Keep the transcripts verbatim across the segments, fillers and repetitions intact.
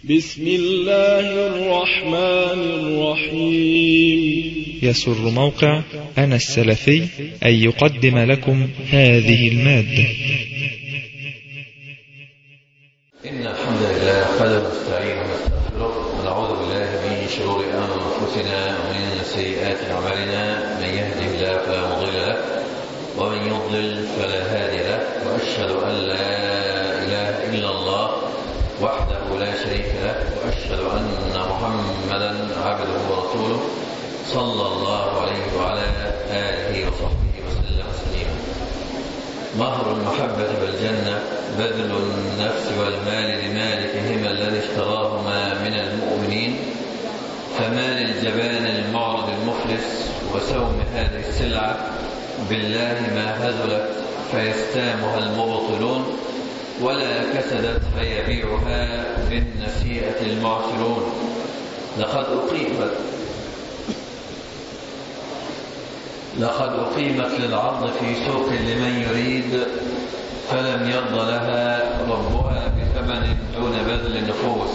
بسم الله الرحمن الرحيم. يسر موقع أنا السلفي أن يقدم لكم هذه المادة. إن الحمد لله نحمده ونستعينه ونستغفره ونعوذ بالله من شرور أنفسنا ومن سيئات أعمالنا، من يهده الله فلا مضل له ومن يضلل فلا هادي له، وأشهد أن لا إله إلا الله وحده لا شريك له، وأشهد أن محمدا عبده ورسوله صلى الله عليه وعلى آله وصحبه وسلم تسليما. مهر المحبة بالجنة بذل النفس والمال لمالكهما الذي اشتراهما من المؤمنين، فما للجبان المعرض المفلس وسوم هذه السلعة بالله ما هزلت فيستامها المبطلون، ولا كسدت فيبيعها بالنسيئة المعسرون. لقد أقيمت لقد أقيمت للعرض في سوق لمن يريد، فلم يرض لها ربها بثمن دون بذل النفوس،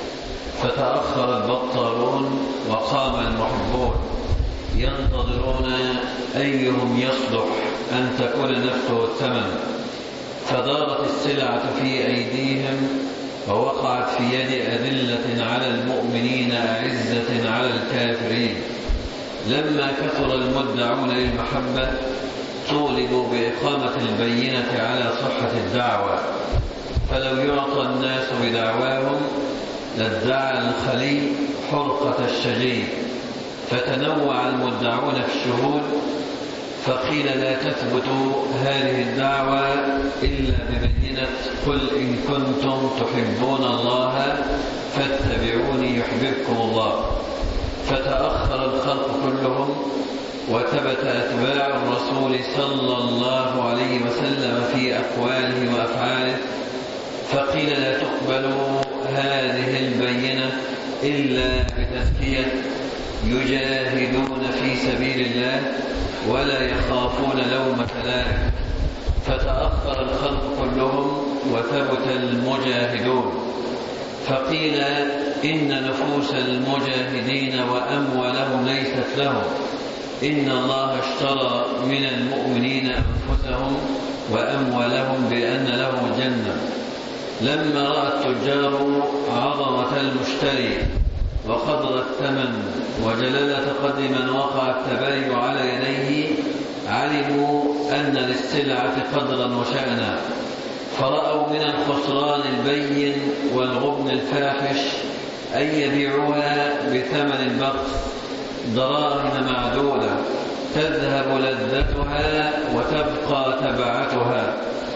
فتأخر البطالون وقام المحبون ينتظرون أيهم يصلح أن تكون نفسه الثمن، فدارت السلعة في أيديهم ووقعت في يد أذلة على المؤمنين أعزة على الكافرين. لما كثر المدعون للمحبة طولبوا بإقامة البينة على صحة الدعوة، فلو يعطى الناس بدعواهم لادعى الخلي حرقة الشجي، فتنوع المدعون في الشهود، فقيل لا تثبت هذه الدعوة إلا ببينة قل إن كنتم تحبون الله فاتبعوني يحببكم الله. فتأخر الخلق كلهم وثبت أتباع الرسول صلى الله عليه وسلم في أقواله وأفعاله، فقيل لا تقبل هذه البينة إلا بتزكية يجاهدون في سبيل الله ولا يخافون لومة لائم. فتأخر الخلق كلهم وثبت المجاهدون، فقيل إن نفوس المجاهدين وأموالهم ليست لهم، إن الله اشترى من المؤمنين أنفسهم وأموالهم بأن لهم الجنة. لما رأى التجار عظمة المشتري وقدر الثمن وجلالة قدر من وقع التبايع على يديه، علموا أن للسلعة قدرا وشأنا، فرأوا من الخسران البين والغبن الفاحش أن يبيعوها بثمن البخس دراهم معدودة تذهب لذتها وتبقى تبعتها،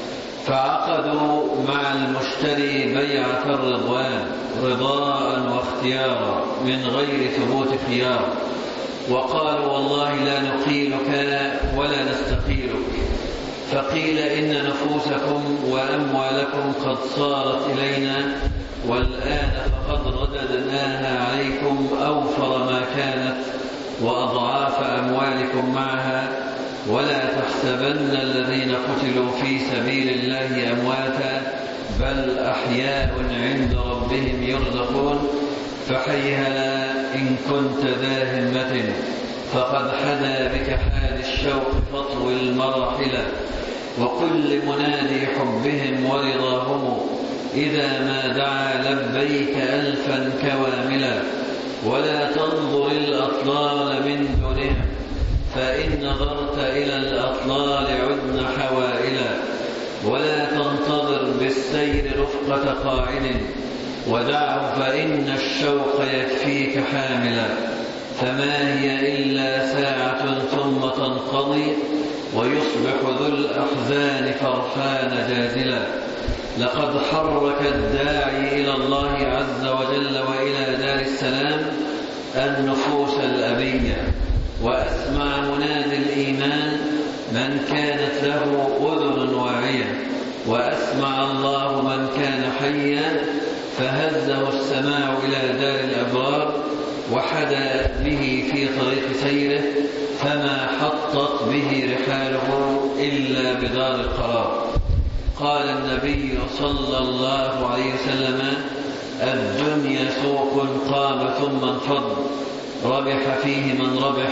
فعقدوا مع المشتري بيعة الرضوان رضاء واختيارا من غير ثبوت خيار، وقالوا والله لا نقيلك ولا نستقيلك. فقيل إن نفوسكم وأموالكم قد صارت إلينا، والآن فقد رددناها عليكم أوفر ما كانت وأضعاف أموالكم معها، ولا تحسبن الذين قتلوا في سبيل الله أمواتا بل أحياء عند ربهم يرزقون. فحيها إن كنت ذا همة فقد حدا بك حال الشوق فاطوي المراحل، وكل منادي حبهم ورضاهم إذا ما دعا لبيك ألفا كواملا. ولا تنظر الأطلال من دونهم، فإن نظرت إلى الأطلال عدن حوائلا. ولا تنتظر بالسير رفقة قاعد، ودعه فإن الشوق يكفيك حاملا. فما هي إلا ساعة ثم تنقضي، ويصبح ذو الأحزان فرحان جازلا. لقد حرك الداعي إلى الله عز وجل وإلى دار السلام النفوس الأبية، وأسمع منادي الإيمان من كانت له أذن واعية، وأسمع الله من كان حيا فهزه السماع إلى دار الأبرار، وحدا به في طريق سيره، فما حطت به رحاله إلا بدار القرار. قال النبي صلى الله عليه وسلم: الدنيا سوق قام ثم انفض، ربح فيه من ربح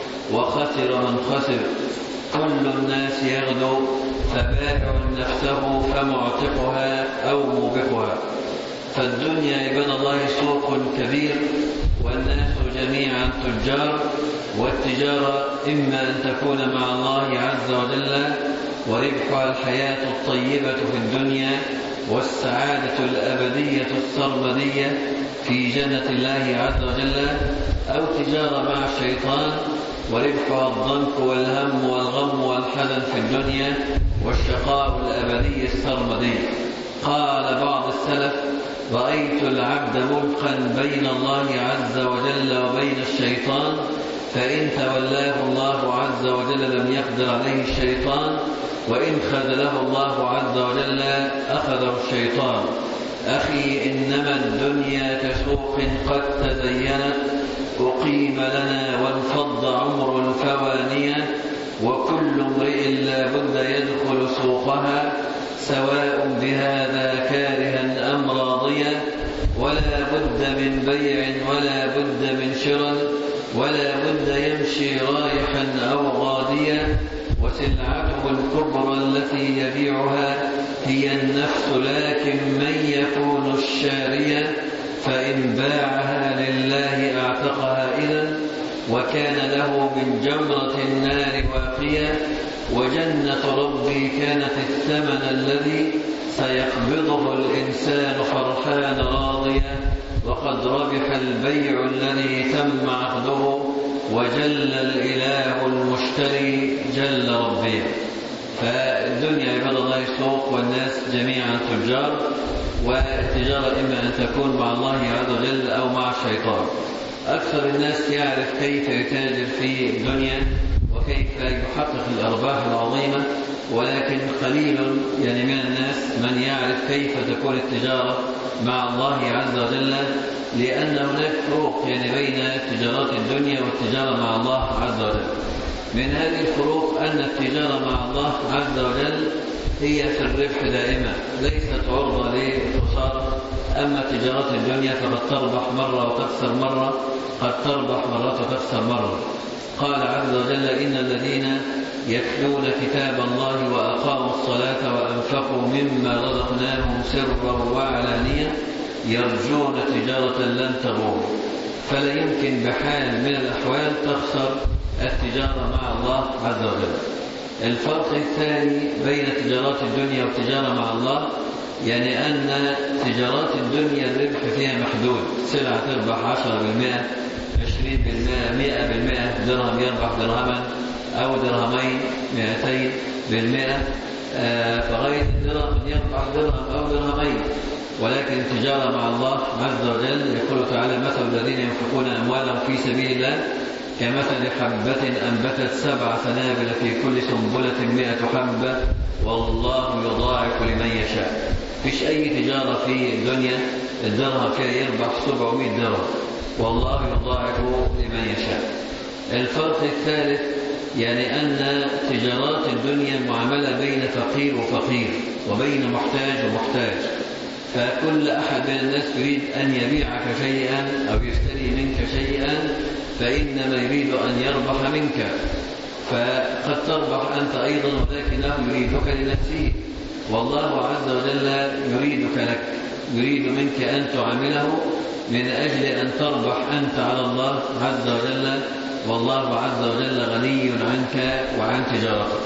وخسر من خسر، كل الناس يغدو فبائع نفسه فمعتقها أو موبقها. فالدنيا عباد الله سوق كبير، والناس جميعا تجار، والتجارة إما أن تكون مع الله عز وجل وربحها الحياة الطيبة في الدنيا والسعادة الأبدية السرمدية في جنة الله عز وجل، أو تجارة مع الشيطان وربحها الضنك والهم والغم والحزن في الدنيا والشقاء الأبدي السرمدي. قال بعض السلف: رأيت العبد ملقا بين الله عز وجل وبين الشيطان، فإن تولاه الله عز وجل لم يقدر عليه الشيطان، وإن خذله الله عز وجل أخذه الشيطان. أخي، إنما الدنيا كسوق قد تزينت، أقيم لنا وانفض عمر الفوانية، وكل امرئ لا بد يدخل سوقها، سواء بهذا كارها أم راضيا، ولا بد من بيع ولا بد من شراء، ولا بد يمشي رايحا أو غاديا، وسلعته الكبرى التي يبيعها هي النفس، لكن من يكون الشارية فإن باعها لله أعتقها إذن، وكان له من جمرة النار واقية، وجنة ربي كانت الثمن الذي سيقبضه الإنسان فرحان راضيا، وقد ربح البيع الذي تم عقده، وجل الإله المشتري جل ربي. فالدنيا عباد الله سوق، والناس جميعا تجار، والتجارة إما أن تكون مع الله عز وجل أو مع الشيطان. أكثر الناس يعرف كيف يتاجر في الدنيا وكيف يحقق الأرباح العظيمة، ولكن قليل يعني من الناس من يعرف كيف تكون التجارة مع الله عز وجل، لأن هناك فروق يعني بين تجارات الدنيا والتجارة مع الله عز وجل. من هذه الفروق أن التجارة مع الله عز وجل هي في الربح دائما، ليست عرضة للخسارة. أما تجارات الدنيا فقد تربح مرة وتخسر مرة، قد تربح مرة وتخسر مرة. قال عز وجل: إن الذين يتلون كتاب الله وأقاموا الصلاة وأنفقوا مما رزقناهم سرا وعلانية يرجون تجارة لن تبور. فلا يمكن بحال من الأحوال تخسر التجارة مع الله عز وجل. الفرق الثاني بين تجارات الدنيا والتجارة مع الله، يعني أن تجارات الدنيا الربح فيها محدود، سلعة تربح عشرة بالمئة، عشرين بالمئة، مئة بالمئة، درهم يربح درهما أو درهمين، مئتين بالمئة، فغاية الدرهم يربح درهم أو درهمين. ولكن التجارة مع الله عز وجل يقول تعالى: مثل الذين ينفقون أموالهم في سبيل الله كمثل حبة أنبتت سبع سنابل في كل سنبلة مئة حبة والله يضاعف لمن يشاء. فيش أي تجارة في الدنيا الدرهم فيها يربح سبعمائة درهم، والله يضاعف لمن يشاء. الفرق الثالث يعني أن تجارات الدنيا معاملة بين فقير وفقير، وبين محتاج ومحتاج. فكل أحد من الناس يريد أن يبيعك شيئا أو يشتري منك شيئا، فإنما يريد أن يربح منك. فقد تربح أنت أيضا، ولكنه يريدك لنفسه، والله عز وجل يريدك لك، يريد منك أن تعامله من أجل أن تربح أنت على الله عز وجل، والله عز وجل غني عنك وعن تجارتك.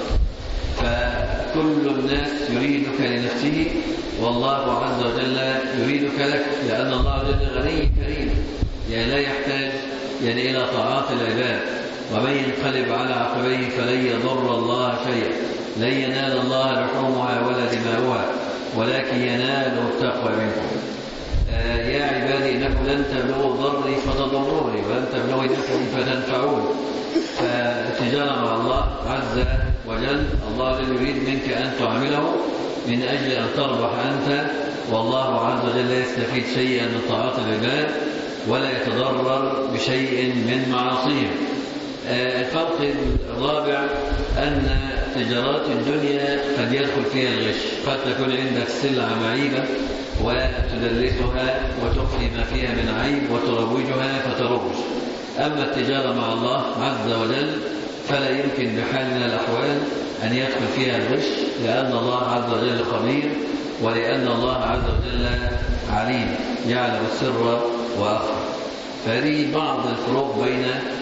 فكل الناس يريدك لنفسه، والله عز وجل يريدك لك، لأن الله عز وجل غني كريم، يعني لا يحتاج يعني إلى طاعات العباد. ومن ينقلب على عقبيه فلن يضر الله شيئا، لن ينال الله لحومها ولا دماؤها، ولكن ينال التقوى منكم. آه يا عبادي إنكم لن تبلغوا ضري فتضروني، ولن تبلغوا نفعي فتنفعون. فالتجارة مع الله عز وجل، الله يريد منك أن تعمله من أجل أن تربح أنت، والله عز وجل لا يستفيد شيئا من طاعات العباد ولا يتضرر بشيء من معاصيهم. الفرق الرابع أن تجارات الدنيا قد يدخل فيها الغش، قد تكون عندك سلعة معيبة وتدلسها وتخفي ما فيها من عيب وتروجها فتروج. أما التجارة مع الله عز وجل فلا يمكن بحال من الأحوال أن يدخل فيها الغش، لأن الله عز وجل خبير، ولأن الله عز وجل عليم يعلم السر وأخفى. فهذه بعض الفروق بين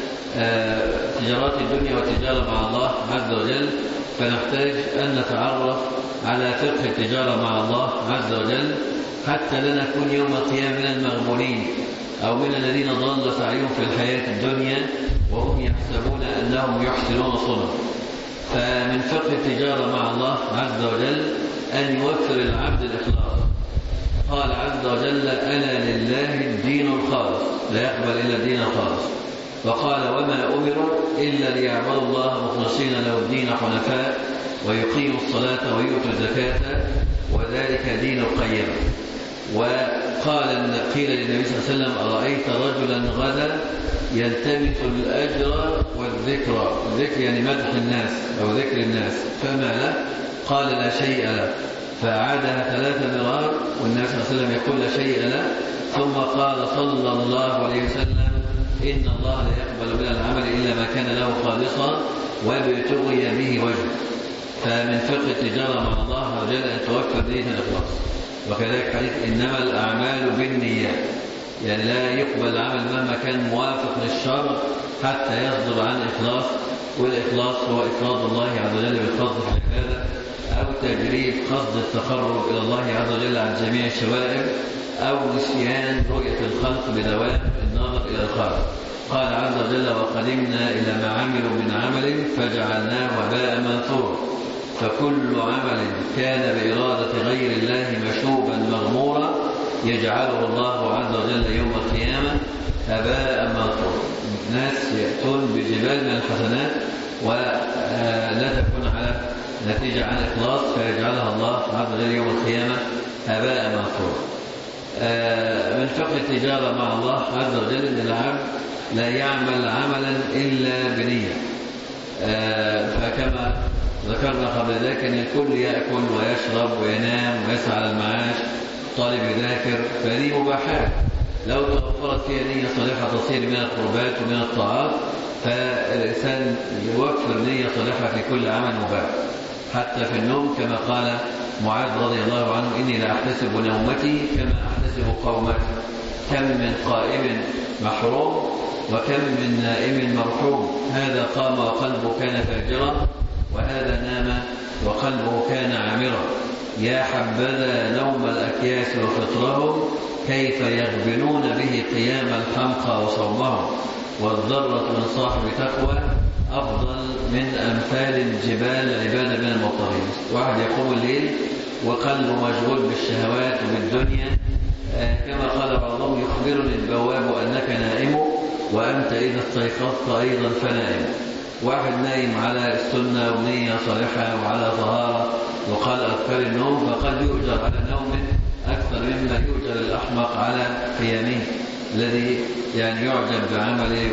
تجارات الدنيا والتجارة مع الله عز وجل، فنحتاج أن نتعرف على فقه التجارة مع الله عز وجل حتى لا نكون يوم القيامة من المغبونين أو من الذين ضل سعيهم في الحياة الدنيا وهم يحسبون أنهم يحسنون صنعا. فمن فقه التجارة مع الله عز وجل أن يوفر العبد الإخلاص. قال عز وجل: ألا لله الدين الخالص، لا يقبل إلا الدين الخالص. وقال: وما أمروا إلا ليعبدوا الله مخلصين له الدين حنفاء ويقيموا الصلاة ويؤتوا الزكاة وذلك دين القيم. وقال قيل للنبي صلى الله عليه وسلم: أرأيت رجلا غدا يلتمس الأجر والذكر، الذكر يعني مدح الناس أو ذكر الناس، فما له؟ قال: لا شيء له. فأعادها ثلاث مرار والنبي صلى الله عليه وسلم يقول: لا شيء له. ثم قال صلى الله عليه وسلم: إن الله لا يقبل من العمل إلا ما كان له خالصا وابتغي به وجهه. فمن فقه التجارة مع الله عز وجل أن توفر نية الإخلاص. وكذلك حديث: إنما الأعمال بالنيات، يعني لا يقبل العمل مهما كان موافق للشرع حتى يصدر عن إخلاص، والإخلاص هو إفراد الله عز وجل بالقصد في العبادة، أو تجريد قصد التقرب إلى الله عز وجل عن جميع الشوائب، أو نسيان رؤية الخلق بدوام النظر إلى الخالق. قال عز وجل: وقدمنا إلى ما عملوا من عمل فجعلناه هباء منثورا. فكل عمل كان بإرادة غير الله مشوبا مغمورا يجعله الله عز وجل يوم القيامة هباء منثورا. ناس يأتون بجبال من الحسنات ولا تكون على نتيجة عن إخلاص فيجعلها الله عز وجل يوم القيامة هباء منثورا. من فقه التجارة مع الله عز وجل أن العبد لا يعمل عملا إلا بنية. فكما ذكرنا قبل ذلك أن الكل يأكل ويشرب وينام ويسعى على المعاش، طالب يذاكر، فهذه مباحات لو توفرت فيها نية صالحة تصير من القربات ومن الطاعات، فالإنسان يوفر نية صالحة في كل عمل مباح حتى في النوم، كما قال معاذ رضي الله عنه: إني لا أحتسب نومتي كما أحتسب قومتي. كم من قائم محروم وكم من نائم مرحوم. هذا قام وقلبه كان فاجرا، وهذا نام وقلبه كان عامرا. يا حبذا نوم الأكياس وفطرهم كيف يغبنون به قيام الحمقى وصومهم. والذرة من صاحب تقوى أفضل من أمثال الجبال عبادة من المضطرين. واحد يقوم الليل وقلبه مشغول بالشهوات وبالدنيا، آه كما قال بعضهم: يخبرني البواب أنك نائم وأنت إذا استيقظت أيضا فنائم. واحد نايم على السنة ونية صالحة وعلى طهارة وقال أذكار النوم، فقد يؤجر على نومه أكثر مما يؤجر الأحمق على قيامه، الذي يعني يعجب بعمله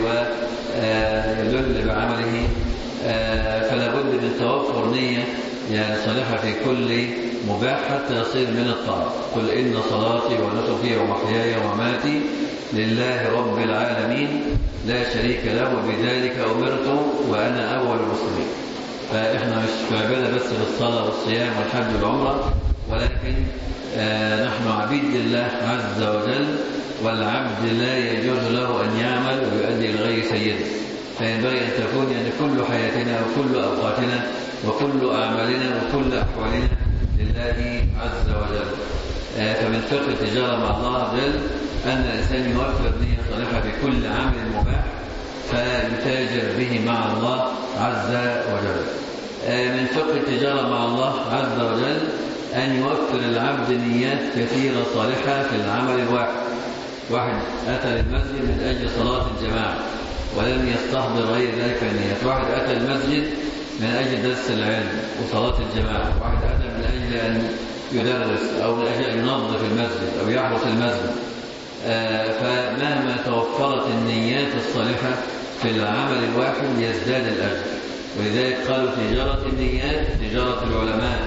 ويدل بعمله. فلا بد من توفر نية يعني صالحة في كل مباح حتى يصير من الطاعة. قل إن صلاتي ونسكي ومحياي ومماتي لله رب العالمين لا شريك له وبذلك أمرت وأنا أول المسلمين. فإحنا مش في عبادة بس بالصلاة والصيام والحج والعمرة، ولكن آه نحن عبيد لله عز وجل، والعبد لا يجوز له أن يعمل ويؤدي لغير سيده. فينبغي أن تكون يعني كل حياتنا وكل أوقاتنا وكل أعمالنا وكل أحوالنا لله عز وجل. آه فمن فقه التجارة مع الله عز وجل أن الإنسان يوفر نية صالحة في كل عمل مباح فيتاجر به مع الله عز وجل. من فقه التجارة مع الله عز وجل أن يوفر العبد نيات كثيرة صالحة في العمل الواحد. واحد أتى للمسجد من أجل صلاة الجماعة ولم يستحضر غير ذلك النيات. واحد أتى المسجد من أجل درس العلم وصلاة الجماعة. واحد أتى من أجل أن يدرس أو من أجل أن ينظف المسجد أو يحرس المسجد. آه فمهما توفرت النيات الصالحة في العمل الواحد يزداد الأجر. ولذلك قالوا تجارة النيات تجارة العلماء،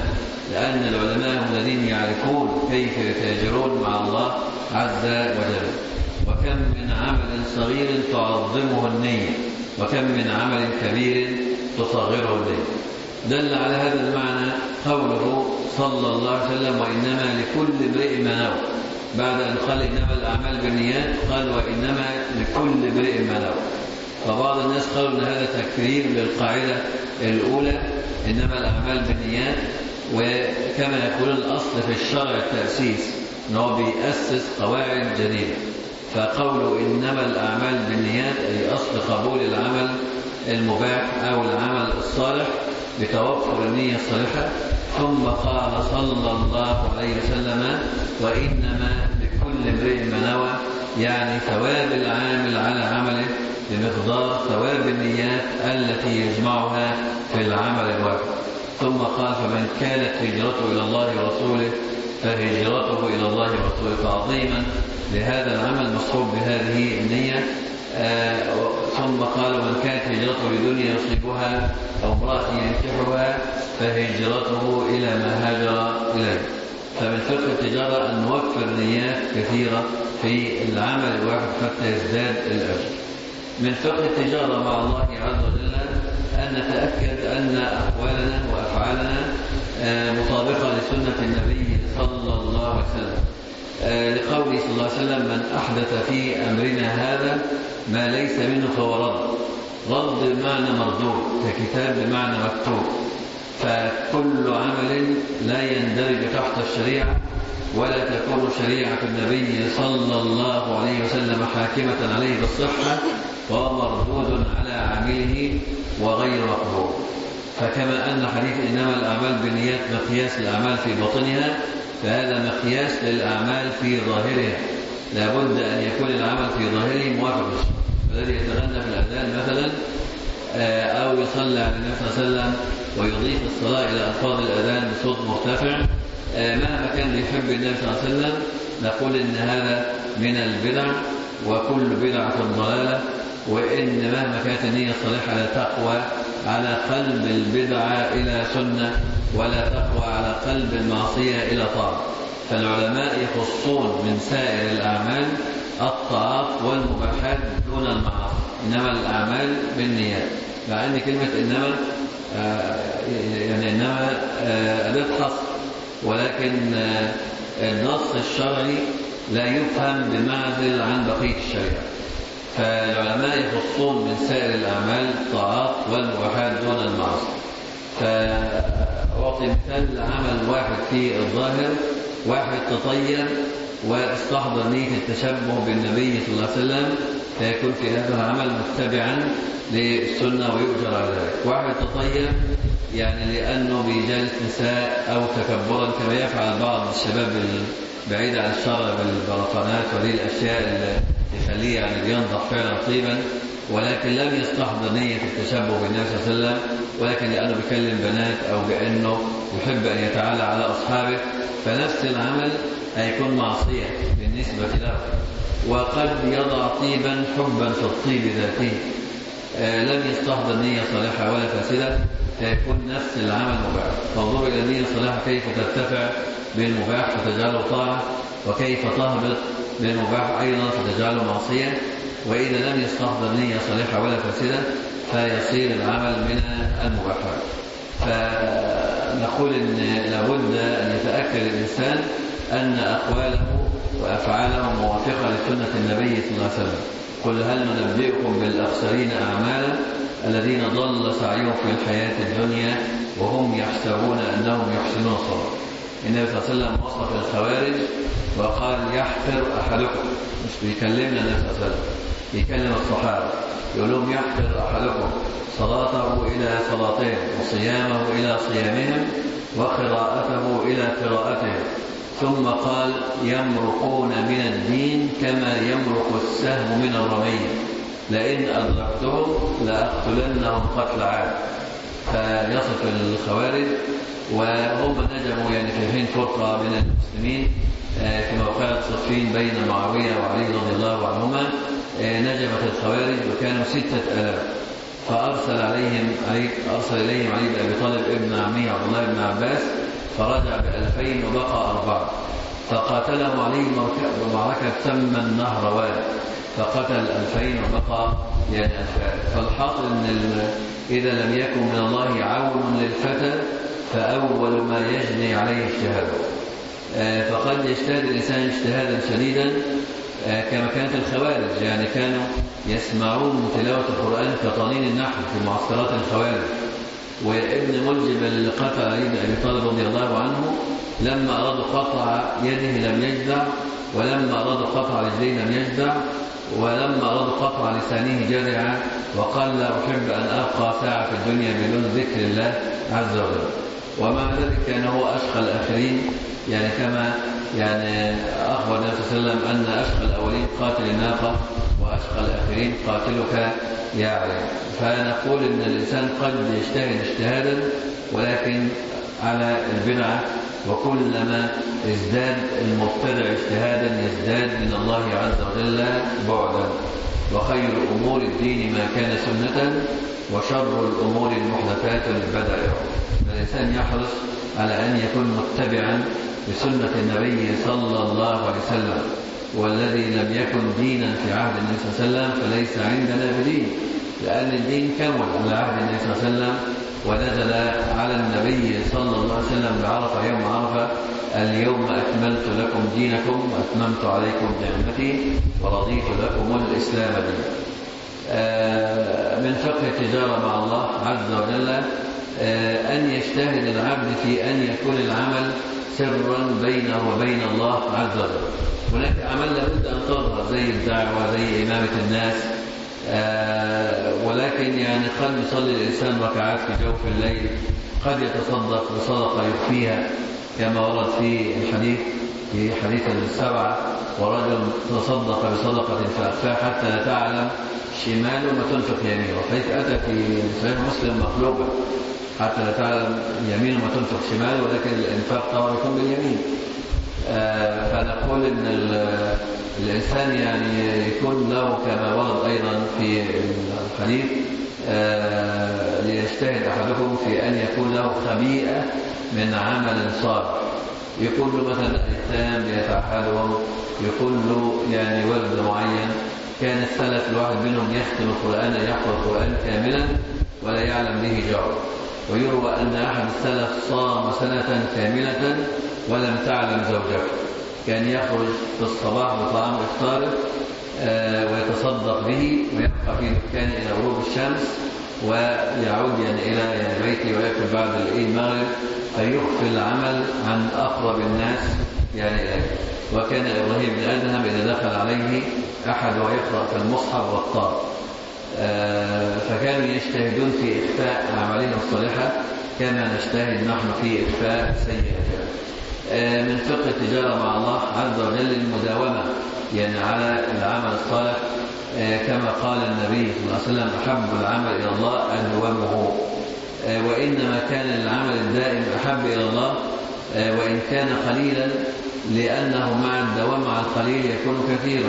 لأن العلماء هم الذين يعرفون كيف يتاجرون مع الله عز وجل. وكم من عمل صغير تعظمه النية، وكم من عمل كبير تصغره النية. دل على هذا المعنى قوله صلى الله عليه وسلم: وإنما لكل امرئ ما نوى. بعد أن قال إنما الأعمال بالنيات قال: وإنما لكل امرئ ما نوى. فبعض الناس قالوا أن هذا تكرير للقاعدة الأولى إنما الأعمال بالنيات، وكما يقول الأصل في الشرع التأسيس أنه بيأسس قواعد جديدة. فقوله إنما الأعمال بالنيات أي أصل قبول العمل المباح أو العمل الصالح بتوفر النية الصالحة. ثم قال صلى الله عليه وسلم: وإنما لكل امرئ ما نوى، يعني ثواب العامل على عمله بمقدار ثواب النيات التي يجمعها في العمل الواحد. ثم قال: فمن كانت هجرته إلى الله ورسوله فهجرته إلى الله ورسوله. تعظيما لهذا العمل مصحوب بهذه النية. آه ثم قال: ومن كانت هجرته لدنيا يصيبها أو امرأة ينكحها فهجرته إلى ما هاجر إليه. فمن فقه التجارة أن نوفر نيات كثيرة في العمل الواحد حتى يزداد الأجر. من فقه التجارة مع الله عز وجل أن نتأكد أن أقوالنا وأفعالنا مطابقة لسنة النبي صلى الله عليه وسلم، لقوله صلى الله عليه وسلم: من أحدث في أمرنا هذا ما ليس منه فهو رد. رد بمعنى مردود، ككتاب بمعنى مكتوب. فكل عمل لا يندرج تحت الشريعة ولا تكون شريعة النبي صلى الله عليه وسلم حاكمة عليه بالصحة فهو مردود على عامله وغير مقبول. فكما أن حديث إنما الأعمال بالنيات مقياس الأعمال في باطنها، فهذا مقياس للأعمال في ظاهرها. لابد أن يكون العمل في ظاهره موافق للسنة. الذي يتغنى في الأذان مثلا أو يصلي على النبي صلى الله عليه وسلم ويضيف الصلاة إلى ألفاظ الأذان بصوت مرتفع، مهما كان يحب النبي صلى الله عليه وسلم نقول إن هذا من البدع، وكل بدعة ضلالة. وإن مهما كانت النية الصالحة لا تقوى على قلب البدعة إلى سنة، ولا تقوى على قلب المعصية إلى طاعة. فالعلماء يخصون من سائر الأعمال الطاعات والمباحات دون المعاصي. إنما الأعمال بالنيات، مع أن كلمة إنما آه يعني إنما آه أداة حصر، ولكن آه النص الشرعي لا يفهم بمعزل عن بقية الشريعة. فالعلماء يخصون من سائر الأعمال الطاعات والمباحات دون المعاصي. فأعطي مثال عمل واحد في الظاهر: واحد تطير واستحضر نية التشبه بالنبي صلى الله عليه وسلم فيكون في هذا العمل متبعا للسنة ويؤجر على ذلك. واحد تطير يعني لأنه بيجالس نساء أو تكبرا كما يفعل بعض الشباب بعيد عن الشرع بالبرفانات وهذه الأشياء اللي تخليه يعني بينضح فعلا طيبا، ولكن لم يستحضر نية التشبه بالنبي صلى الله عليه وسلم، ولكن لأنه بيكلم بنات أو بأنه يحب أن يتعالى على أصحابه، فنفس العمل هيكون معصية بالنسبة له. وقد يضع طيبا حبا في الطيب ذاته، آه لم يستحضر نية صالحة ولا فاسدة، فيكون نفس العمل مباح. فانظروا إلى النية الصالحة كيف ترتفع بالمباح فتجعله طاعة، وكيف تهبط بالمباح أيضا فتجعله معصية. وإذا لم يستحضر نية صالحة ولا فاسدة فيصير العمل من المباحات. فنقول إن لابد أن يتأكد الإنسان أن أقواله وأفعاله موافقة لسنة النبي صلى الله عليه وسلم. قل هل ننبئكم بالأخسرين أعمالا الذين ضل سعيهم في الحياة الدنيا وهم يحسبون أنهم يحسنون صنعا. النبي صلى الله عليه وسلم وصف الخوارج وقال: يحقر أحدكم. مش بيكلمنا النبي صلى الله عليه وسلم، بيكلم الصحابة يقول لهم: يحقر أحدكم صلاته إلى صلاتهم وصيامه إلى صيامهم وقراءته إلى قراءتهم. ثم قال: يمرقون من الدين كما يمرق السهم من الرمية، لئن أدركتهم لأقتلنهم قتل عاد. فيصف الخوارج وهم نجموا يعني في حين فرقة من المسلمين في موقعة صفين بين معاوية وعلي رضي الله عنهما. نجمت الخوارج وكانوا ستة آلاف، فأرسل عليهم علي أرسل إليهم علي بن أبي طالب ابن عمه عبد الله بن عباس فرجع بألفين وبقى أربعة، فقاتلهم عليه معركة تسمى النهروان فقتل ألفين وبقى يعني ألفان. فالحاصل أن إذا لم يكن من الله عون للفتى فأول ما يجني عليه اجتهاده. فقد يجتهد الإنسان اجتهادا شديدا كما كانت الخوارج، يعني كانوا يسمعون تلاوة القرآن كطنين النحل في معسكرات الخوارج. وابن ملجم اللي قتل علي بن أبي طالب رضي الله عنه لما أرادوا قطع يده لم يجدع، ولما أرادوا قطع رجليه لم يجدع، ولما أرادوا قطع لسانه جدع، وقال لا أحب أن أبقى ساعة في الدنيا بدون ذكر الله عز وجل. ومع ذلك كان هو أشقى الآخرين، يعني كما يعني أخبر النبي صلى الله عليه وسلم أن أشقى الأولين قاتل الناقة وأشقى الآخرين قاتلك يا علي. فنقول إن الإنسان قد يجتهد اجتهادا ولكن على البدعة، وكلما ازداد المبتدع اجتهادا يزداد من الله عز وجل بعدا. وخير أمور الدين ما كان سنة، وشر الأمور المحدثات البدائع. الإنسان يحرص على أن يكون متبعا بسنة النبي صلى الله عليه وسلم، والذي لم يكن دينا في عهد النبي صلى الله عليه وسلم فليس عندنا بدين، لأن الدين كمل على عهد النبي صلى الله عليه وسلم، ونزل على النبي صلى الله عليه وسلم بعرفة يوم عرفة: اليوم أكملت لكم دينكم وأتممت عليكم نعمتي ورضيت لكم الإسلام دينا. من فقه التجارة مع الله عز وجل أن يجتهد العبد في أن يكون العمل سرا بينه وبين الله عز وجل. هناك أعمال لابد أن تظهر زي الدعوة زي إمامة الناس، ولكن يعني قد يصلي الإنسان ركعات في جوف الليل، قد يتصدق بصدقة يخفيها كما ورد في الحديث في حديث السبعة: ورجل تصدق بصدقة فأخفاها حتى لا تعلم شماله ما تنفق يمينه. وحيث أتى في صحيح مسلم مقلوبة: حتى لا تعلم يمينه ما تنفق شماله، ولكن الإنفاق طبعا يكون باليمين. آه فنقول إن الإنسان يعني يكون له كما ورد أيضا في الحديث: آه ليجتهد أحدكم في أن يكون له خبيئة من عمل صالح، يكون له مثلا أيتام يتعهدهم، يكون له يعني ولد معين. كان السلف الواحد منهم يختم القرآن يحفظ القرآن كاملا ولا يعلم به جار. ويروى أن أحد السلف صام سنة كاملة ولم تعلم زوجته، كان يخرج في الصباح بطعام إفطاره آه ويتصدق به ويبقى في دكانه إلى غروب الشمس، ويعود يعني إلى يعني بيته ويأكل بعد المغرب، فيخفي العمل عن أقرب الناس يعني إليه. وكان إبراهيم بن أدهم إذا دخل عليه أحد ويقرأ في المصحف والطار، آه فكانوا يجتهدون في إخفاء أعمالهم الصالحة كما نجتهد نحن في إخفاء سيئاتنا. آه من فقه التجارة مع الله عز وجل المداومة يعني على العمل الصالح، آه كما قال النبي صلى الله عليه وسلم: أحب العمل إلى الله أدومه. آه وإنما كان العمل الدائم أحب إلى الله آه وإن كان قليلا، لأنه مع الدوام على القليل يكون كثيرا.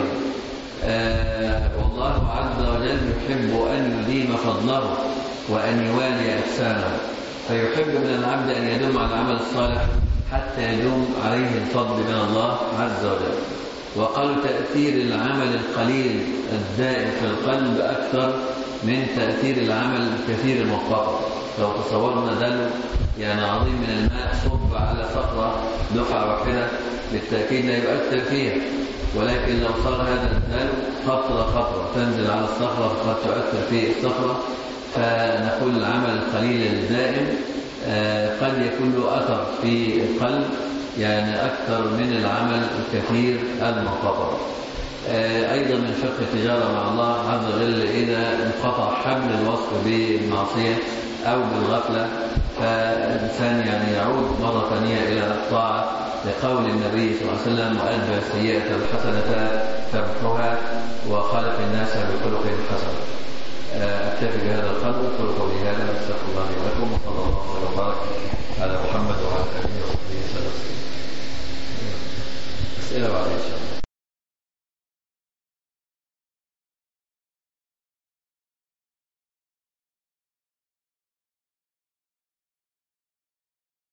آه والله عز وجل يحب أن يديم فضله وأن يوالي إحسانه، فيحب من العبد أن يدوم على العمل الصالح حتى يدوم عليه الفضل من الله عز وجل. وقالوا تأثير العمل القليل الدائم في القلب أكثر من تأثير العمل الكثير المنقطع. لو تصورنا دلو يعني عظيم من الماء صب على صخرة دفعة واحدة بالتأكيد لا يؤثر فيها، ولكن لو صار هذا الدلو خطرة خطرة تنزل على الصخرة فقد تؤثر في الصخرة. فنقول العمل القليل الدائم قد يكون له أثر في القلب يعني أكثر من العمل الكثير المنقطع. أيضا من فقه التجارة مع الله عز وجل إذا انقطع حبل الوصف بالمعصية أو بالغفلة، فالإنسان يعني يعود مرة ثانية إلى الطاعة، لقول النبي صلى الله عليه وسلم: وأتبع السيئة الحسنة تمحها وخالق الناس بخلق حسن. أكتفي بهذا القدر، أقول قولي هذا، أستغفر الله لي ولكم، وصلى الله وسلم وبارك على محمد وعلى آله وصحبه وسلم.